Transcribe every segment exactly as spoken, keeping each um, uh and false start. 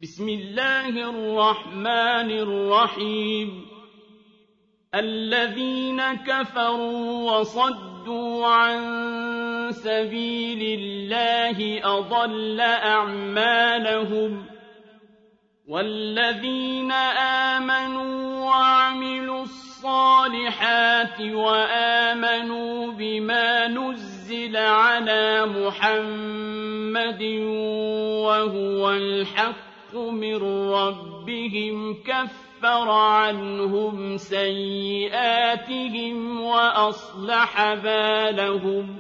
بسم الله الرحمن الرحيم الذين كفروا وصدوا عن سبيل الله أضل أعمالهم والذين آمنوا وعملوا الصالحات وآمنوا بما نزل على محمد وهو الحق من ربهم كفر عنهم سيئاتهم وأصلح بالهم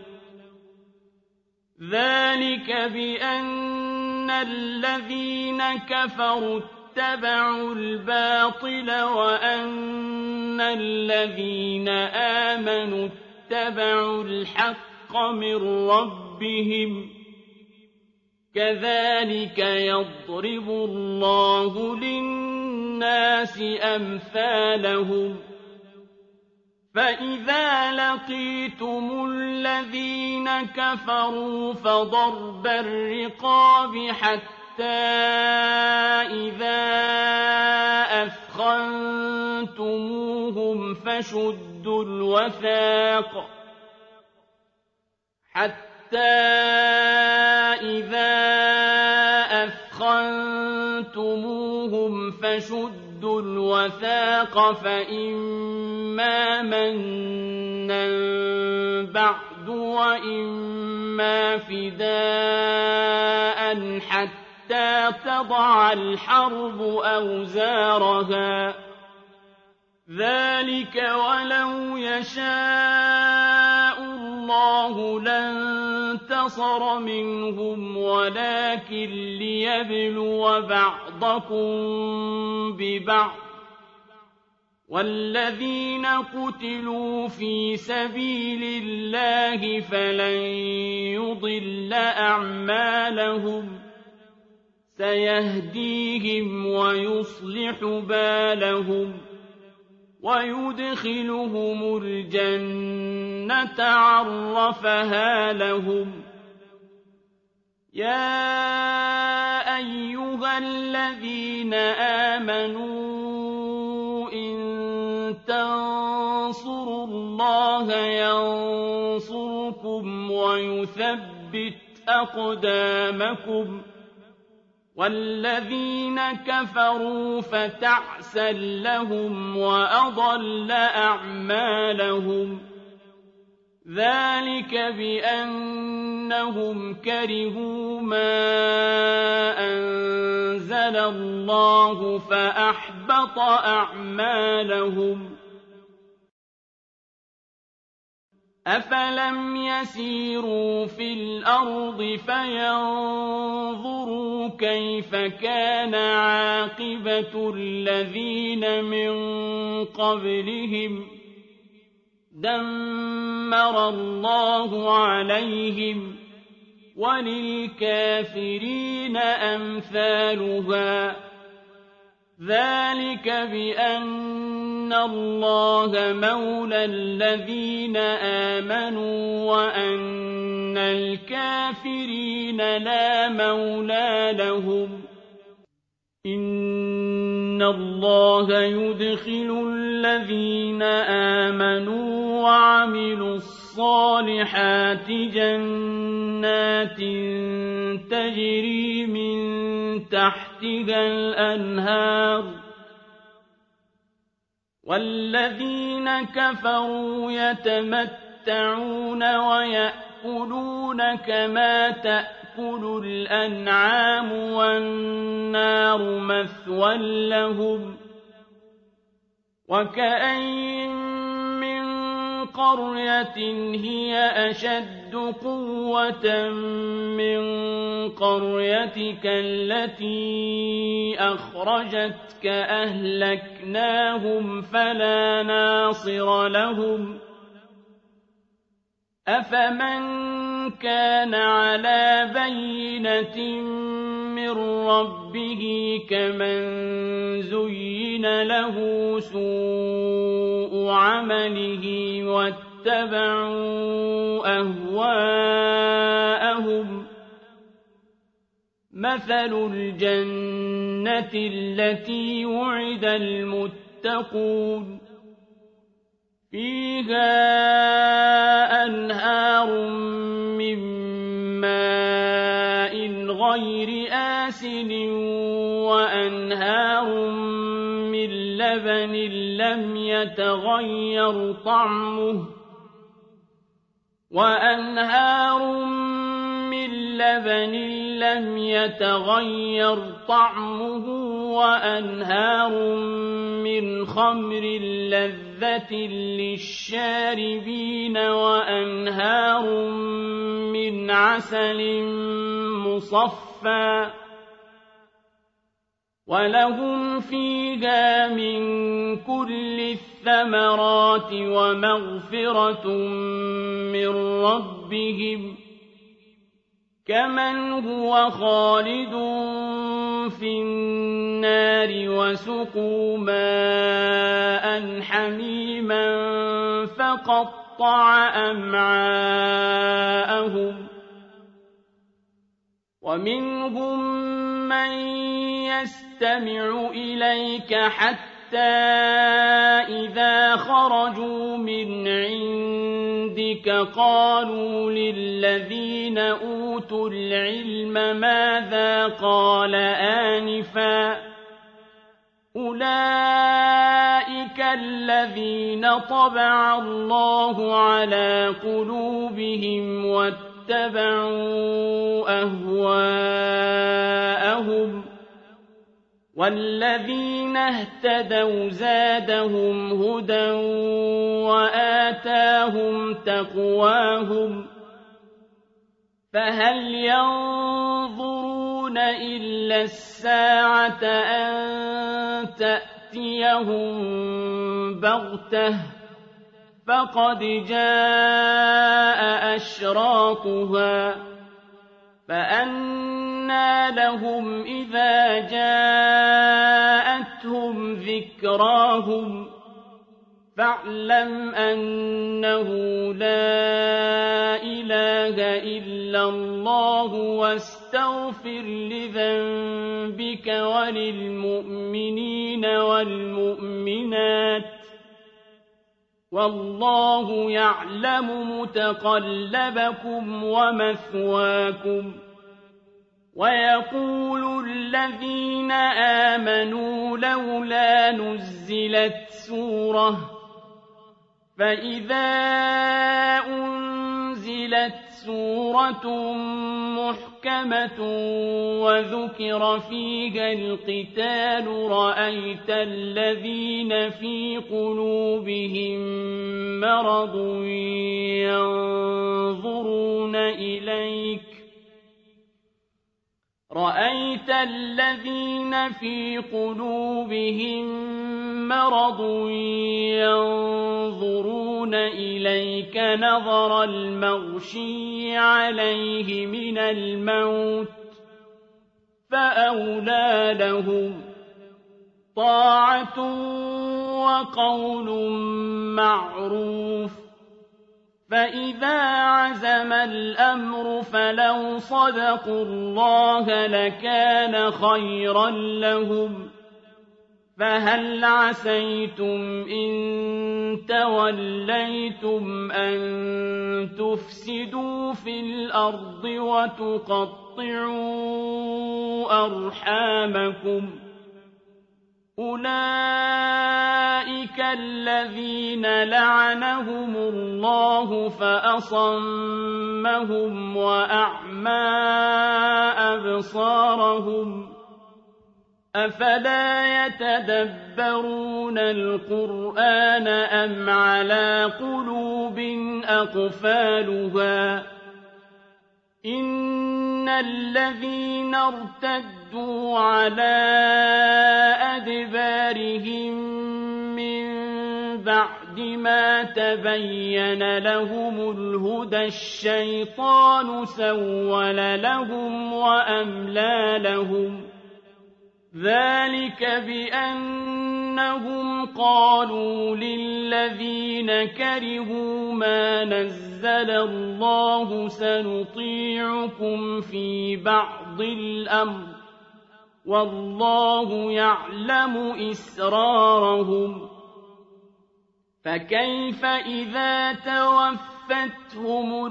ذلك بأن الذين كفروا اتبعوا الباطل وأن الذين آمنوا اتبعوا الحق من ربهم كذلك يضرب الله للناس أمثالهم فإذا لقيتم الذين كفروا فضرب الرقاب حتى إذا أثخنتموهم فشدوا الوثاق حتى إذا أثخنتموهم فشدوا الوثاق فإما منا بعد وإما فداء حتى تضع الحرب أوزارها ذلك ولو يشاء الله لانتصر منهم ولكن ليبلو بعضكم ببعض والذين قتلوا في سبيل الله فلن يضل أعمالهم سيهديهم ويصلح بالهم ويدخلهم الجنة عرفها لهم يا أيها الذين آمنوا إن تنصروا الله ينصركم ويثبت أقدامكم والذين كفروا فتعسا لهم وأضل أعمالهم ذلك بأنهم كرهوا ما أنزل الله فأحبط أعمالهم أفلم يسيروا في الأرض فينظروا كيف كان عاقبة الذين من قبلهم دمر الله عليهم وللكافرين أمثالها ذلك بأن الله مولى الذين آمنوا وأن الكافرين لا مولى لهم إن الله يدخل الذين آمنوا وعملوا الصالحات جنات تجري من تحتها الأنهار والذين كفروا يتمتعون ويأكلون كما تأكل الأنعام والنار مثوى لهم وكأين من قرية هي أشد قوة من قريتك التي أخرجتك أهلكناهم فلا ناصر لهم أفمن كان على بينة من ربه كمن زين له سوء عمله واتبعوا أهواءهم مثل الجنة التي وعد المتقون فيها أنهار من ماء غير آسن وأنهار من لبن لم يتغير طعمه وأنهار من لبن لم يتغير طعمه وأنهار من خمر لذة للشاربين وأنهار من عسل مصفى ولهم فيها من كل الثمرات ومغفرة من ربهم كمن هو خالد في النار وسقوا ماء حميما فقطع أمعاءهم ومنهم من يستمع إليك حتى إذا خرجوا من عندك قالوا للذين أوتوا العلم ماذا قال آنفا أولئك الذين طبع الله على قلوبهم واتبعوا أهواءهم والذين اهتدوا زادهم هدى وآتاهم تقواهم فهل ينظرون إلا الساعة أن تأتيهم بغتة فقد جاء أشراطها فأنى لهم إذا جاءتهم ذكراهم فاعلم أنه لا إله إلا الله واستغفر لذنبك وللمؤمنين والمؤمنات والله يعلم متقلبكم ومثواكم ويقول الذين آمنوا لولا نزلت سورة فإذا أنزلت سورة محكمة وذكر فيها القتال رأيت الذين في قلوبهم مرض ينظرون إليك رأيت الذين في قلوبهم مرض ينظرون إليك نظر المغشي عليه من الموت فأولى لهم طاعة وقول معروف فإذا عزم الأمر فلو صدقوا الله لكان خيرا لهم فهل عسيتم إن توليتم أن تفسدوا في الأرض وتقطعوا أرحامكم أولئك الذين لعنهم الله فأصمهم وأعمى أبصارهم أفلا يتدبرون القرآن أم على قلوب أقفالها إن الذين ارتدوا على أدبارهم من بعد ما تبين لهم الهدى الشيطان سول لهم وأملى لهم ذلك بأن أنهم قالوا للذين كرهوا ما نزل الله سنطيعكم في بعض الأمر والله يعلم إسرارهم فكيف إذا توفتهم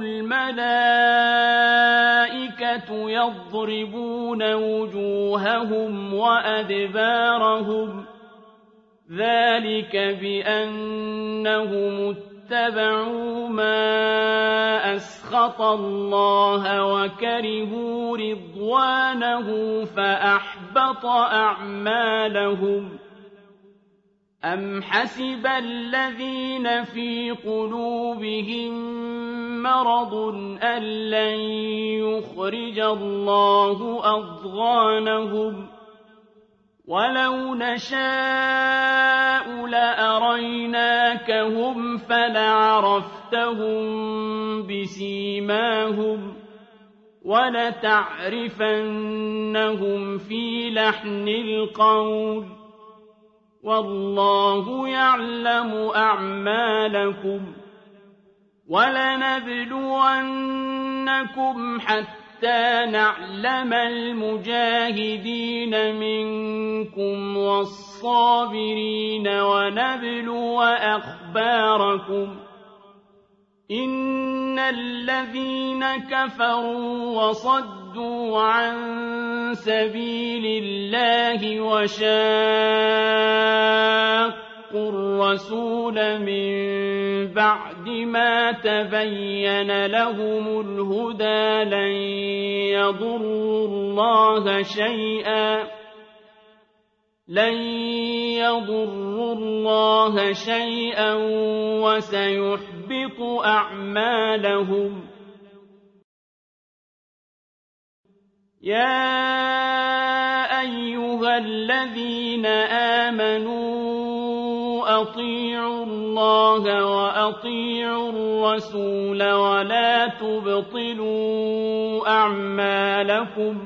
الملائكة يضربون وجوههم وأدبارهم ذلك بأنهم اتبعوا ما أسخط الله وكرهوا رضوانه فأحبط أعمالهم أم حسب الذين في قلوبهم مرض أن لن يخرج الله أضغانهم ولو نشاء لأريناكهم فلعرفتهم بسيماهم ولتعرفنهم في لحن القول والله يعلم أعمالكم ولنبلونكم حتى نعلم المجاهدين منكم والصابرين ونبلو أخباركم إن الذين كفروا وصدوا عن سبيل الله وشاقوا الرسول من بعد ما تبين لهم الهدى لن يضروا الله شيئا لن يضروا الله شيئا وسيحبط أعمالهم يا أيها الذين آمنوا أطيعوا الله وأطيعوا الرسول ولا تبطلوا أعمالكم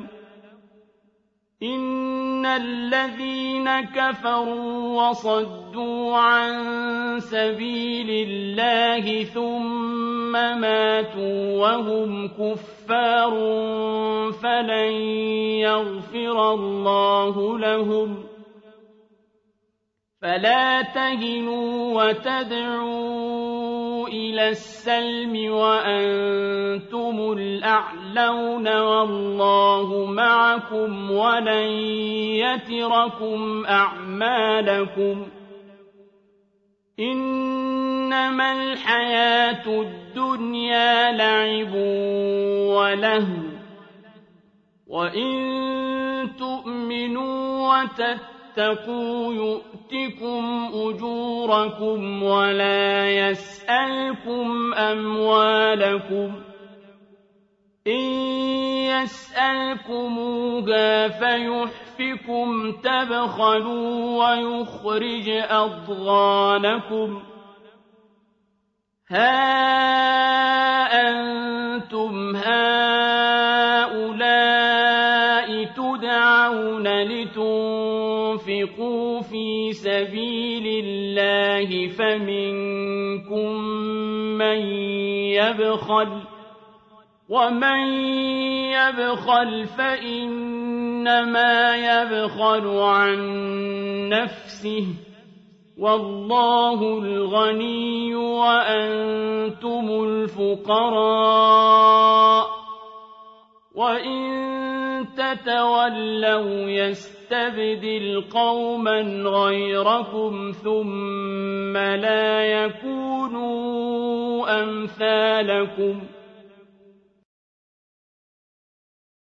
إن الذين كفروا وصدوا عن سبيل الله ثم ماتوا وهم كفار فلن يغفر الله لهم فلا تهنوا وتدعوا إلى السلم وأنتم الأعلون والله معكم ولن يتركم أعمالكم إنما الحياة الدنيا لعب ولهو وإن تؤمنوا وتتقوا يؤتكم أجوركم ولا يسألكم أموالكم إن يسألكموها فيحفكم تبخلوا ويخرج أضغانكم ها أنتم هؤلاء تدعون لتنفقوا في سبيل الله فمنكم من يبخل ومن يبخل فإنما يبخل عن نفسه والله الغني وأنتم الفقراء وإن تتولوا يستبدل قوما غيركم ثم لا يكونوا أمثالكم